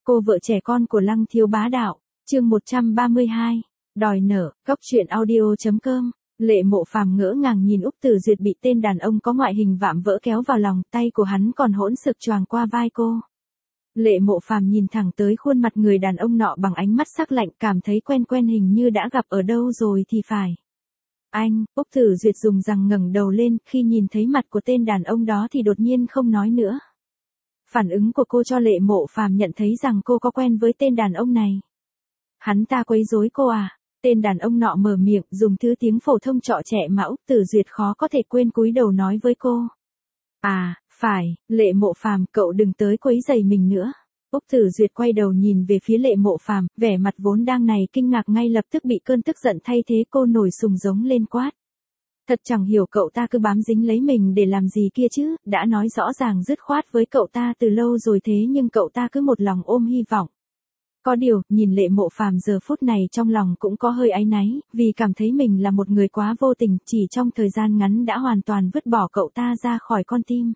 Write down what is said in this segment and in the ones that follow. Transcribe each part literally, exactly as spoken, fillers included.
Cô vợ trẻ con của Lăng Thiếu Bá Đạo, chương một trăm ba mươi hai, đòi nợ, góc truyện audio.com. Lệ Mộ Phàm ngỡ ngàng nhìn Úc Tử Duyệt bị tên đàn ông có ngoại hình vạm vỡ kéo vào lòng, tay của hắn còn hỗn xược choàng qua vai cô. Lệ Mộ Phàm nhìn thẳng tới khuôn mặt người đàn ông nọ bằng ánh mắt sắc lạnh, cảm thấy quen quen, hình như đã gặp ở đâu rồi thì phải. Anh, Úc Tử Duyệt dùng rằng ngẩng đầu lên, khi nhìn thấy mặt của tên đàn ông đó thì đột nhiên không nói nữa. Phản ứng của cô cho Lệ Mộ Phàm nhận thấy rằng cô có quen với tên đàn ông này. Hắn ta quấy rối cô à? Tên đàn ông nọ mở miệng, dùng thứ tiếng phổ thông trọ trẻ mà Úc Tử Duyệt khó có thể quên, cúi đầu nói với cô. À, phải, Lệ Mộ Phàm, cậu đừng tới quấy rầy mình nữa. Úc Tử Duyệt quay đầu nhìn về phía Lệ Mộ Phàm, vẻ mặt vốn đang này kinh ngạc ngay lập tức bị cơn tức giận thay thế, cô nổi sùng giống lên quát. Thật chẳng hiểu cậu ta cứ bám dính lấy mình để làm gì kia chứ, đã nói rõ ràng dứt khoát với cậu ta từ lâu rồi thế nhưng cậu ta cứ một lòng ôm hy vọng. Có điều, nhìn Lệ Mộ Phàm giờ phút này trong lòng cũng có hơi áy náy, vì cảm thấy mình là một người quá vô tình, chỉ trong thời gian ngắn đã hoàn toàn vứt bỏ cậu ta ra khỏi con tim.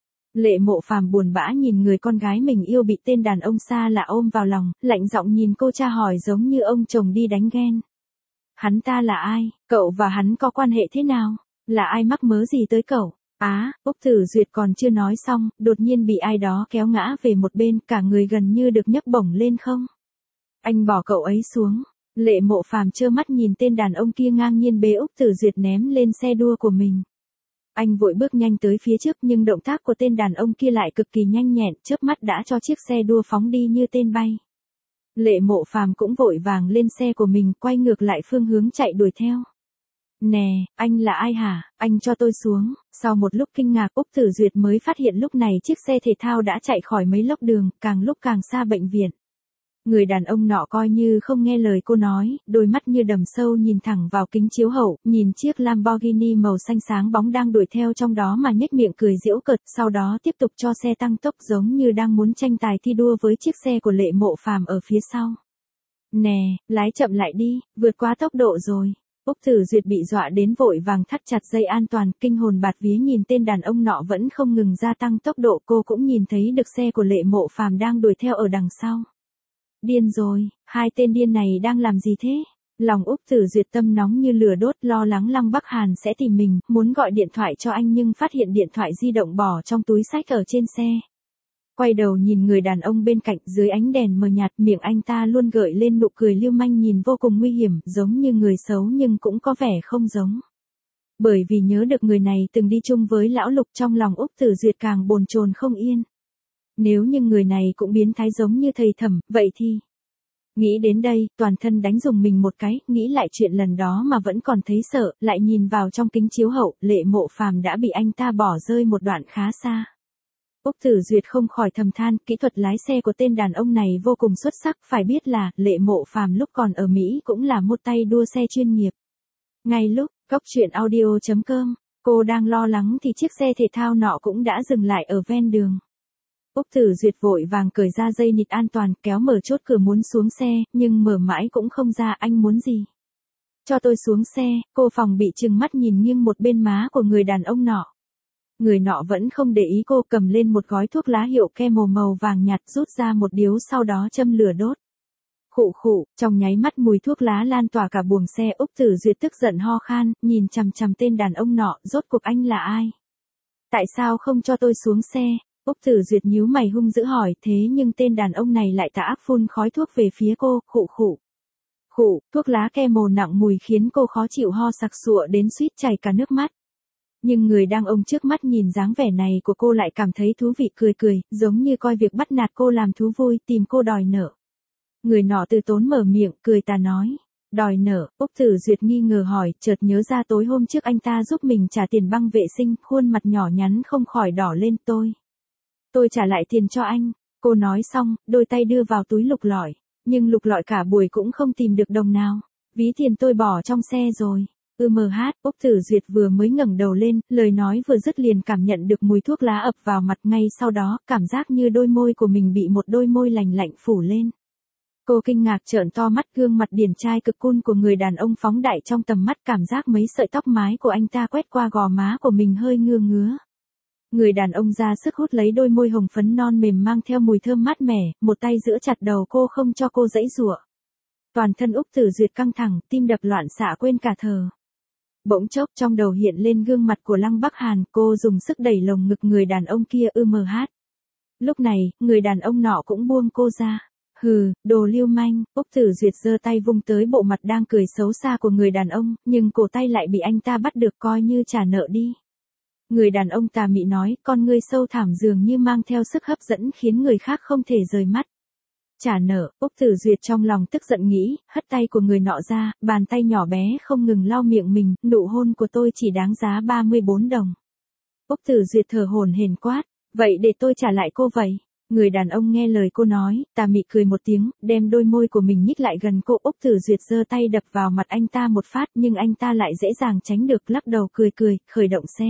Lệ Mộ Phàm buồn bã nhìn người con gái mình yêu bị tên đàn ông xa lạ ôm vào lòng, lạnh giọng nhìn cô tra hỏi giống như ông chồng đi đánh ghen. Hắn ta là ai? Cậu và hắn có quan hệ thế nào? Là ai mắc mớ gì tới cậu? Á, Úc Tử Duyệt còn chưa nói xong, đột nhiên bị ai đó kéo ngã về một bên, cả người gần như được nhấc bổng lên không. Anh bỏ cậu ấy xuống. Lệ Mộ Phàm trơ mắt nhìn tên đàn ông kia ngang nhiên bế Úc Tử Duyệt ném lên xe đua của mình. Anh vội bước nhanh tới phía trước nhưng động tác của tên đàn ông kia lại cực kỳ nhanh nhẹn, chớp mắt đã cho chiếc xe đua phóng đi như tên bay. Lệ Mộ Phàm cũng vội vàng lên xe của mình, quay ngược lại phương hướng chạy đuổi theo. Nè, anh là ai hả? Anh cho tôi xuống. Sau một lúc kinh ngạc, Úc Tử Duyệt mới phát hiện lúc này chiếc xe thể thao đã chạy khỏi mấy lốc đường, càng lúc càng xa bệnh viện. Người đàn ông nọ coi như không nghe lời cô nói, đôi mắt như đầm sâu nhìn thẳng vào kính chiếu hậu, nhìn chiếc Lamborghini màu xanh sáng bóng đang đuổi theo trong đó mà nhếch miệng cười giễu cợt, sau đó tiếp tục cho xe tăng tốc giống như đang muốn tranh tài thi đua với chiếc xe của Lệ Mộ Phàm ở phía sau. Nè, lái chậm lại đi, vượt quá tốc độ rồi. Úc Tử Duyệt bị dọa đến vội vàng thắt chặt dây an toàn, kinh hồn bạt vía nhìn tên đàn ông nọ vẫn không ngừng gia tăng tốc độ, cô cũng nhìn thấy được xe của Lệ Mộ Phàm đang đuổi theo ở đằng sau. Điên rồi, hai tên điên này đang làm gì thế? Lòng Úc Tử Duyệt tâm nóng như lửa đốt, lo lắng Lăng Bắc Hàn sẽ tìm mình, muốn gọi điện thoại cho anh nhưng phát hiện điện thoại di động bỏ trong túi xách ở trên xe. Quay đầu nhìn người đàn ông bên cạnh, dưới ánh đèn mờ nhạt, miệng anh ta luôn gợi lên nụ cười lưu manh nhìn vô cùng nguy hiểm, giống như người xấu nhưng cũng có vẻ không giống. Bởi vì nhớ được người này từng đi chung với lão Lục, trong lòng Úc Tử Duyệt càng bồn chồn không yên. Nếu như người này cũng biến thái giống như thầy Thẩm, vậy thì... Nghĩ đến đây, toàn thân đánh rùng mình một cái, nghĩ lại chuyện lần đó mà vẫn còn thấy sợ, lại nhìn vào trong kính chiếu hậu, Lệ Mộ Phàm đã bị anh ta bỏ rơi một đoạn khá xa. Úc Tử Duyệt không khỏi thầm than, kỹ thuật lái xe của tên đàn ông này vô cùng xuất sắc, phải biết là, Lệ Mộ Phàm lúc còn ở Mỹ cũng là một tay đua xe chuyên nghiệp. Ngay lúc, góc truyện audio.com, cô đang lo lắng thì chiếc xe thể thao nọ cũng đã dừng lại ở ven đường. Úc Tử Duyệt vội vàng cởi ra dây nịt an toàn, kéo mở chốt cửa muốn xuống xe, nhưng mở mãi cũng không ra. Anh muốn gì? Cho tôi xuống xe. Cô phòng bị trừng mắt nhìn nghiêng một bên má của người đàn ông nọ. Người nọ vẫn không để ý cô, cầm lên một gói thuốc lá hiệu Camel màu vàng nhạt, rút ra một điếu sau đó châm lửa đốt. Khụ khụ, trong nháy mắt mùi thuốc lá lan tỏa cả buồng xe. Úc Tử Duyệt tức giận ho khan, nhìn chằm chằm tên đàn ông nọ, rốt cuộc anh là ai? Tại sao không cho tôi xuống xe? Úc Tử Duyệt nhíu mày hung dữ hỏi, thế nhưng tên đàn ông này lại tà ác phun khói thuốc về phía cô, khụ khụ. Khụ, thuốc lá Camel nặng mùi khiến cô khó chịu ho sặc sụa đến suýt chảy cả nước mắt. Nhưng người đang ôm trước mắt nhìn dáng vẻ này của cô lại cảm thấy thú vị, cười cười, giống như coi việc bắt nạt cô làm thú vui, tìm cô đòi nợ. Người nọ từ tốn mở miệng, cười tà nói. Đòi nợ? Úc Tử Duyệt nghi ngờ hỏi, chợt nhớ ra tối hôm trước anh ta giúp mình trả tiền băng vệ sinh, khuôn mặt nhỏ nhắn không khỏi đỏ lên. Tôi. Tôi trả lại tiền cho anh. Cô nói xong, đôi tay đưa vào túi lục lọi. Nhưng lục lọi cả buổi cũng không tìm được đồng nào. Ví tiền tôi bỏ trong xe rồi. Ừ mờ hát, Úc Tử Duyệt vừa mới ngẩng đầu lên, lời nói vừa dứt liền cảm nhận được mùi thuốc lá ập vào mặt, ngay sau đó, cảm giác như đôi môi của mình bị một đôi môi lành lạnh phủ lên. Cô kinh ngạc trợn to mắt, gương mặt điển trai cực cool của người đàn ông phóng đại trong tầm mắt, cảm giác mấy sợi tóc mái của anh ta quét qua gò má của mình hơi ngưa ngứa. Người đàn ông ra sức hút lấy đôi môi hồng phấn non mềm mang theo mùi thơm mát mẻ, một tay giữ chặt đầu cô không cho cô giãy giụa. Toàn thân Úc Tử Duyệt căng thẳng, tim đập loạn xạ quên cả thở. Bỗng chốc trong đầu hiện lên gương mặt của Lăng Bắc Hàn, cô dùng sức đẩy lồng ngực người đàn ông kia ư mờ hát. Lúc này, người đàn ông nọ cũng buông cô ra. Hừ, đồ lưu manh, Úc Tử Duyệt giơ tay vung tới bộ mặt đang cười xấu xa của người đàn ông, nhưng cổ tay lại bị anh ta bắt được coi như trả nợ đi. Người đàn ông tà mị nói, con ngươi sâu thẳm dường như mang theo sức hấp dẫn khiến người khác không thể rời mắt. Trả nợ, Úc Tử Duyệt trong lòng tức giận nghĩ, hất tay của người nọ ra, bàn tay nhỏ bé không ngừng lau miệng mình, nụ hôn của tôi chỉ đáng giá ba mươi bốn đồng. Úc Tử Duyệt thở hổn hển quát, vậy để tôi trả lại cô vậy. Người đàn ông nghe lời cô nói, tà mị cười một tiếng, đem đôi môi của mình nhích lại gần cô. Úc Tử Duyệt giơ tay đập vào mặt anh ta một phát nhưng anh ta lại dễ dàng tránh được, lắc đầu cười cười, khởi động xe.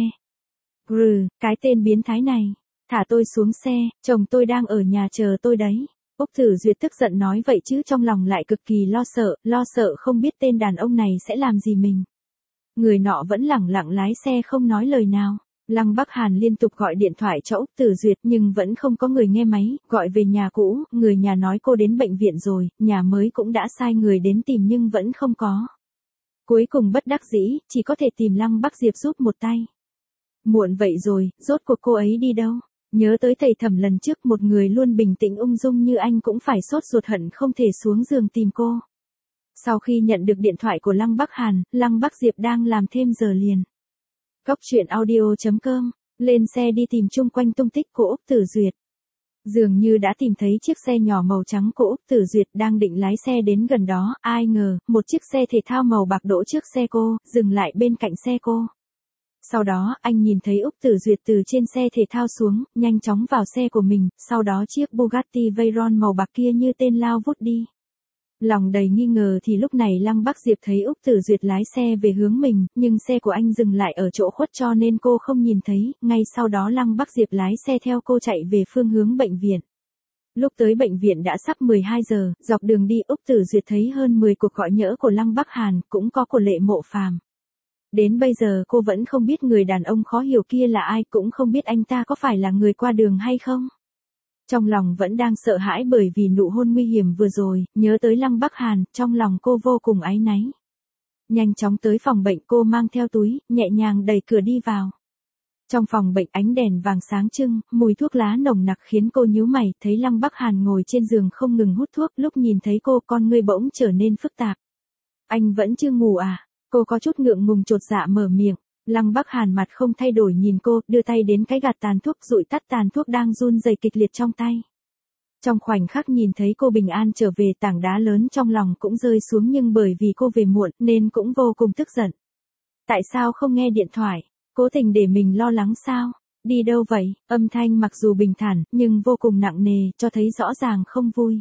Grừ, cái tên biến thái này, thả tôi xuống xe, chồng tôi đang ở nhà chờ tôi đấy. Úc Tử Duyệt tức giận nói vậy chứ trong lòng lại cực kỳ lo sợ, lo sợ không biết tên đàn ông này sẽ làm gì mình. Người nọ vẫn lẳng lặng lái xe không nói lời nào. Lăng Bắc Hàn liên tục gọi điện thoại cho Úc Tử Duyệt nhưng vẫn không có người nghe máy, gọi về nhà cũ, người nhà nói cô đến bệnh viện rồi, nhà mới cũng đã sai người đến tìm nhưng vẫn không có. Cuối cùng bất đắc dĩ, chỉ có thể tìm Lăng Bắc Diệp giúp một tay. Muộn vậy rồi, rốt cuộc cô ấy đi đâu? Nhớ tới thầy Thẩm lần trước, một người luôn bình tĩnh ung dung như anh cũng phải sốt ruột hận không thể xuống giường tìm cô. Sau khi nhận được điện thoại của Lăng Bắc Hàn, Lăng Bắc Diệp đang làm thêm giờ liền. Cốc truyện audio chấm com, lên xe đi tìm chung quanh tung tích của Úc Tử Duyệt. Dường như đã tìm thấy chiếc xe nhỏ màu trắng của Úc Tử Duyệt đang định lái xe đến gần đó, ai ngờ, một chiếc xe thể thao màu bạc đỗ trước xe cô, dừng lại bên cạnh xe cô. Sau đó, anh nhìn thấy Úc Tử Duyệt từ trên xe thể thao xuống, nhanh chóng vào xe của mình, sau đó chiếc Bugatti Veyron màu bạc kia như tên lao vút đi. Lòng đầy nghi ngờ thì lúc này Lăng Bắc Diệp thấy Úc Tử Duyệt lái xe về hướng mình, nhưng xe của anh dừng lại ở chỗ khuất cho nên cô không nhìn thấy, ngay sau đó Lăng Bắc Diệp lái xe theo cô chạy về phương hướng bệnh viện. Lúc tới bệnh viện đã sắp mười hai giờ, dọc đường đi Úc Tử Duyệt thấy hơn mười cuộc gọi nhỡ của Lăng Bắc Hàn, cũng có của Lệ Mộ Phàm. Đến bây giờ cô vẫn không biết người đàn ông khó hiểu kia là ai, cũng không biết anh ta có phải là người qua đường hay không. Trong lòng vẫn đang sợ hãi bởi vì nụ hôn nguy hiểm vừa rồi, nhớ tới Lăng Bắc Hàn, trong lòng cô vô cùng áy náy. Nhanh chóng tới phòng bệnh, cô mang theo túi, nhẹ nhàng đẩy cửa đi vào. Trong phòng bệnh ánh đèn vàng sáng trưng, mùi thuốc lá nồng nặc khiến cô nhíu mày, thấy Lăng Bắc Hàn ngồi trên giường không ngừng hút thuốc, lúc nhìn thấy cô con ngươi bỗng trở nên phức tạp. Anh vẫn chưa ngủ à? Cô có chút ngượng ngùng chột dạ mở miệng. Lăng Bắc Hàn mặt không thay đổi nhìn cô, đưa tay đến cái gạt tàn thuốc dụi tắt tàn thuốc đang run rẩy kịch liệt trong tay. Trong khoảnh khắc nhìn thấy cô bình an trở về, tảng đá lớn trong lòng cũng rơi xuống, nhưng bởi vì cô về muộn nên cũng vô cùng tức giận. Tại sao không nghe điện thoại? Cố tình để mình lo lắng sao? Đi đâu vậy? Âm thanh mặc dù bình thản nhưng vô cùng nặng nề, cho thấy rõ ràng không vui.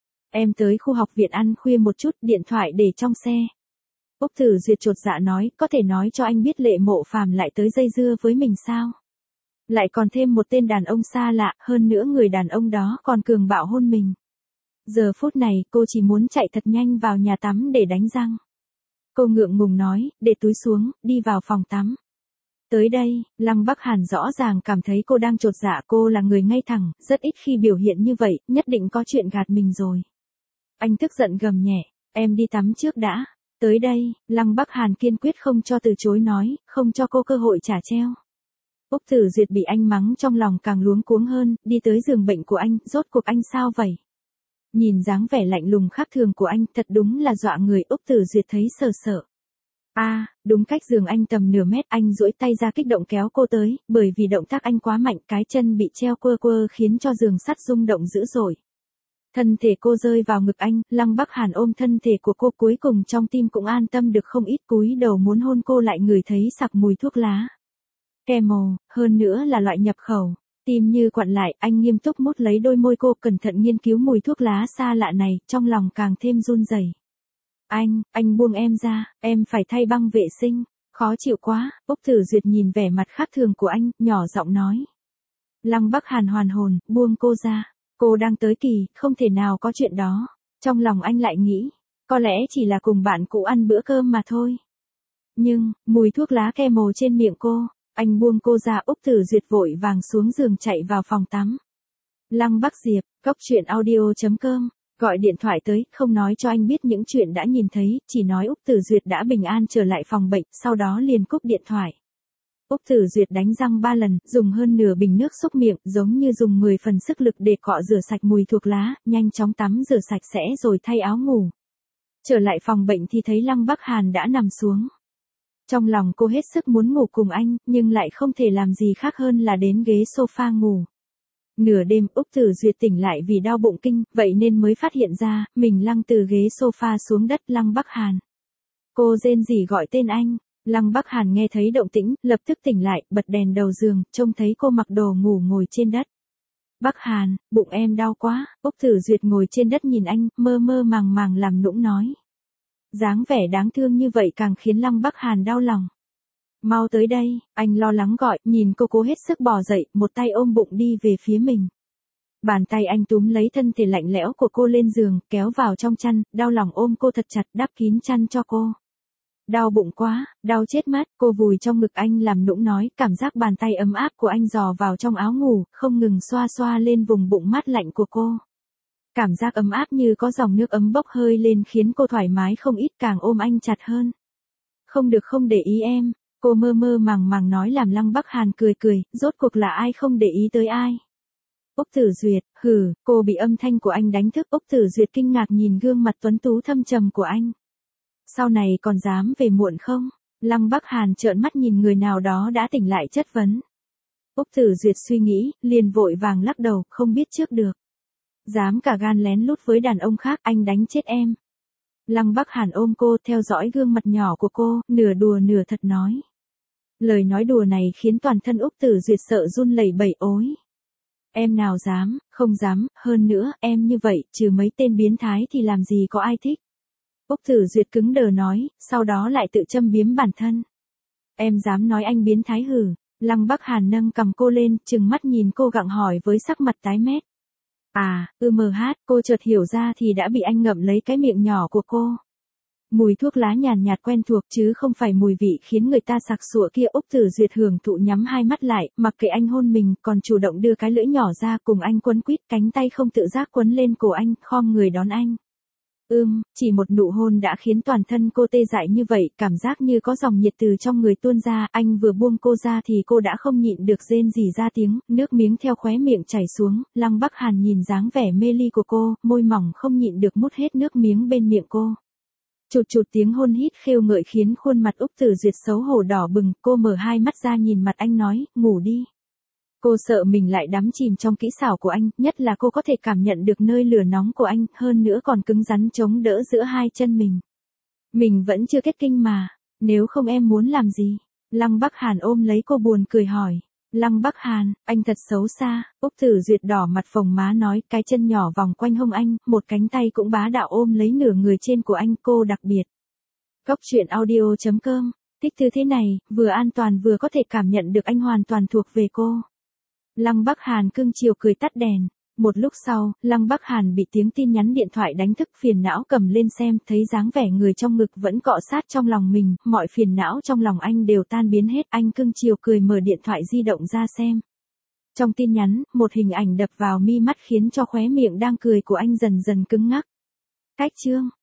Em tới khu học viện ăn khuya một chút, điện thoại để trong xe. Úc Tử Duyệt chột dạ nói, có thể nói cho anh biết Lệ Mộ Phàm lại tới dây dưa với mình sao? Lại còn thêm một tên đàn ông xa lạ, hơn nữa người đàn ông đó còn cường bạo hôn mình. Giờ phút này cô chỉ muốn chạy thật nhanh vào nhà tắm để đánh răng. Cô ngượng ngùng nói, để túi xuống, đi vào phòng tắm. Tới đây, Lăng Bắc Hàn rõ ràng cảm thấy cô đang chột dạ, cô là người ngay thẳng, rất ít khi biểu hiện như vậy, nhất định có chuyện gạt mình rồi. Anh tức giận gầm nhẹ, em đi tắm trước đã. Tới đây, Lăng Bắc Hàn kiên quyết không cho từ chối nói, không cho cô cơ hội trả treo. Úc Tử Duyệt bị anh mắng trong lòng càng luống cuống hơn, đi tới giường bệnh của anh, rốt cuộc anh sao vậy? Nhìn dáng vẻ lạnh lùng khác thường của anh, thật đúng là dọa người. Úc Tử Duyệt thấy sợ sợ. A, à, đúng cách giường anh tầm nửa mét, anh duỗi tay ra kích động kéo cô tới, bởi vì động tác anh quá mạnh, cái chân bị treo quơ quơ khiến cho giường sắt rung động dữ dội. Thân thể cô rơi vào ngực anh, Lăng Bắc Hàn ôm thân thể của cô, cuối cùng trong tim cũng an tâm được không ít, cúi đầu muốn hôn cô lại ngửi thấy sặc mùi thuốc lá. Camel, hơn nữa là loại nhập khẩu. Tim như quặn lại, anh nghiêm túc mút lấy đôi môi cô, cẩn thận nghiên cứu mùi thuốc lá xa lạ này, trong lòng càng thêm run rẩy. Anh, anh buông em ra, em phải thay băng vệ sinh, khó chịu quá. Úc Tử Duyệt nhìn vẻ mặt khác thường của anh, nhỏ giọng nói. Lăng Bắc Hàn hoàn hồn, buông cô ra. Cô đang tới kỳ, không thể nào có chuyện đó. Trong lòng anh lại nghĩ, có lẽ chỉ là cùng bạn cũ ăn bữa cơm mà thôi. Nhưng, mùi thuốc lá Camel trên miệng cô, Anh buông cô ra, Úc Tử Duyệt vội vàng xuống giường chạy vào phòng tắm. Lăng Bắc Diệp, cốc truyện audio chấm com, gọi điện thoại tới, không nói cho anh biết những chuyện đã nhìn thấy, chỉ nói Úc Tử Duyệt đã bình an trở lại phòng bệnh, sau đó liền cúp điện thoại. Úc Tử Duyệt đánh răng ba lần, dùng hơn nửa bình nước xúc miệng, giống như dùng mười phần sức lực để cọ rửa sạch mùi thuốc lá, nhanh chóng tắm rửa sạch sẽ rồi thay áo ngủ. Trở lại phòng bệnh thì thấy Lăng Bắc Hàn đã nằm xuống. Trong lòng cô hết sức muốn ngủ cùng anh, nhưng lại không thể làm gì khác hơn là đến ghế sofa ngủ. Nửa đêm Úc Tử Duyệt tỉnh lại vì đau bụng kinh, vậy nên mới phát hiện ra, mình lăn từ ghế sofa xuống đất. Lăng Bắc Hàn. Cô rên rỉ gọi tên anh. Lăng Bắc Hàn nghe thấy động tĩnh, lập tức tỉnh lại, bật đèn đầu giường, trông thấy cô mặc đồ ngủ ngồi trên đất. Bắc Hàn, bụng em đau quá. Úc Tử Duyệt ngồi trên đất nhìn anh, mơ mơ màng màng làm nũng nói. Dáng vẻ đáng thương như vậy càng khiến Lăng Bắc Hàn đau lòng. Mau tới đây, anh lo lắng gọi, nhìn cô cố hết sức bò dậy, một tay ôm bụng đi về phía mình. Bàn tay anh túm lấy thân thể lạnh lẽo của cô lên giường, kéo vào trong chăn, đau lòng ôm cô thật chặt, đắp kín chăn cho cô. Đau bụng quá, đau chết mất, cô vùi trong ngực anh làm nũng nói, cảm giác bàn tay ấm áp của anh dò vào trong áo ngủ, không ngừng xoa xoa lên vùng bụng mát lạnh của cô. Cảm giác ấm áp như có dòng nước ấm bốc hơi lên khiến cô thoải mái không ít, càng ôm anh chặt hơn. Không được, không để ý em, cô mơ mơ màng màng nói làm Lăng Bắc Hàn cười cười, rốt cuộc là ai không để ý tới ai. Úc Tử Duyệt, hừ, cô bị âm thanh của anh đánh thức. Úc Tử Duyệt kinh ngạc nhìn gương mặt tuấn tú thâm trầm của anh. Sau này còn dám về muộn không? Lăng Bắc Hàn trợn mắt nhìn người nào đó đã tỉnh lại chất vấn. Úc Tử Duyệt suy nghĩ, liền vội vàng lắc đầu, không biết trước được. Dám cả gan lén lút với đàn ông khác, anh đánh chết em. Lăng Bắc Hàn ôm cô, theo dõi gương mặt nhỏ của cô, nửa đùa nửa thật nói. Lời nói đùa này khiến toàn thân Úc Tử Duyệt sợ run lẩy bẩy ối. Em nào dám, không dám, hơn nữa, em như vậy, trừ mấy tên biến thái thì làm gì có ai thích. Úc Tử Duyệt cứng đờ nói, sau đó lại tự châm biếm bản thân. Em dám nói anh biến thái hử? Lăng Bắc Hàn nâng cầm cô lên, trừng mắt nhìn cô gặng hỏi với sắc mặt tái mét. À, ư mờ hát, cô chợt hiểu ra thì đã bị anh ngậm lấy cái miệng nhỏ của cô. Mùi thuốc lá nhàn nhạt quen thuộc chứ không phải mùi vị khiến người ta sặc sụa kia. Úc Tử Duyệt hưởng thụ nhắm hai mắt lại, mặc kệ anh hôn mình, còn chủ động đưa cái lưỡi nhỏ ra cùng anh quấn quýt, cánh tay không tự giác quấn lên cổ anh, khom người đón anh. Ưm, chỉ một nụ hôn đã khiến toàn thân cô tê dại như vậy, cảm giác như có dòng nhiệt từ trong người tuôn ra. Anh vừa buông cô ra thì cô đã không nhịn được rên rỉ ra tiếng, nước miếng theo khóe miệng chảy xuống. Lăng Bắc Hàn nhìn dáng vẻ mê ly của cô, môi mỏng không nhịn được mút hết nước miếng bên miệng cô. Chụt chụt tiếng hôn hít khêu ngợi khiến khuôn mặt Úc Tử Duyệt xấu hổ đỏ bừng, cô mở hai mắt ra nhìn mặt anh nói, ngủ đi. Cô sợ mình lại đắm chìm trong kỹ xảo của anh, nhất là cô có thể cảm nhận được nơi lửa nóng của anh, hơn nữa còn cứng rắn chống đỡ giữa hai chân mình. Mình vẫn chưa kết kinh mà, nếu không em muốn làm gì? Lăng Bắc Hàn ôm lấy cô buồn cười hỏi. Lăng Bắc Hàn, anh thật xấu xa. Úc Tử Duyệt đỏ mặt phồng má nói, cái chân nhỏ vòng quanh hông anh, một cánh tay cũng bá đạo ôm lấy nửa người trên của anh, cô đặc biệt. Cốc truyện audio chấm com, thích thư thế này, vừa an toàn vừa có thể cảm nhận được anh hoàn toàn thuộc về cô. Lăng Bắc Hàn cưng chiều cười tắt đèn. Một lúc sau, Lăng Bắc Hàn bị tiếng tin nhắn điện thoại đánh thức, phiền não cầm lên xem, thấy dáng vẻ người trong ngực vẫn cọ sát trong lòng mình, mọi phiền não trong lòng anh đều tan biến hết. Anh cưng chiều cười mở điện thoại di động ra xem. Trong tin nhắn, một hình ảnh đập vào mi mắt khiến cho khóe miệng đang cười của anh dần dần cứng ngắc. Cách chương